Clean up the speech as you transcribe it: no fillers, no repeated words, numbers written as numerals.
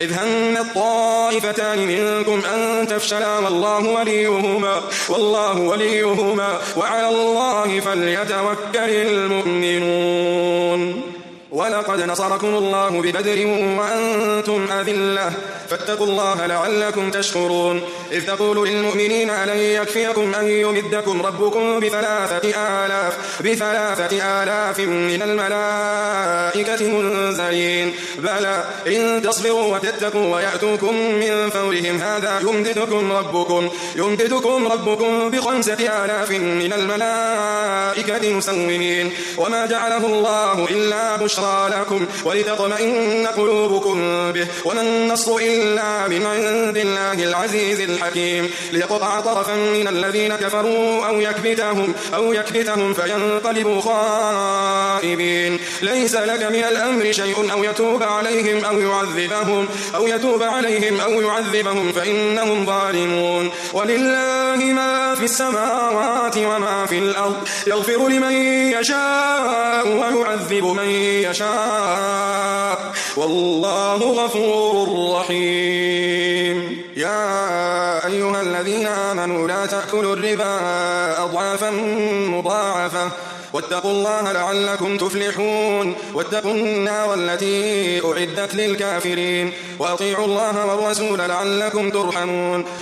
إذ هم الطائفتان منكم أن تفشلا والله وليهما وعلى الله فليتوكل المؤمنون. ولقد نصركم الله ببدر وأنتم أذلة فاتقوا الله لعلكم تشكرون. إذ تقول للمؤمنين ألن يكفيكم أن يمدكم ربكم بثلاثة آلاف من الملائكة منزلين بلى إن تصبروا وتتقوا ويأتوكم من فورهم هذا يمددكم ربكم ب5,000 من الملائكة مسومين. وما جعله الله إلا بشرى لكم ولتطمئن قلوبكم به وما النصر إلا من عند الله العزيز الحكيم. ليقطع طرفا من الذين كفروا أو يكبتهم فينقلبوا خائبين. ليس لك من الأمر شيء أو يتوب عليهم أو يعذبهم فإنهم ظالمون. ولله ما في السماوات وما في الأرض يغفر لمن يشاء ويعذب من يشاء والله غفور رحيم. يا أيها الذين آمنوا لا تأكلوا الربا أضعافا مضاعفة واتقوا الله لعلكم تفلحون. واتقوا النار التي أعدت للكافرين وأطيعوا الله والرسول لعلكم ترحمون.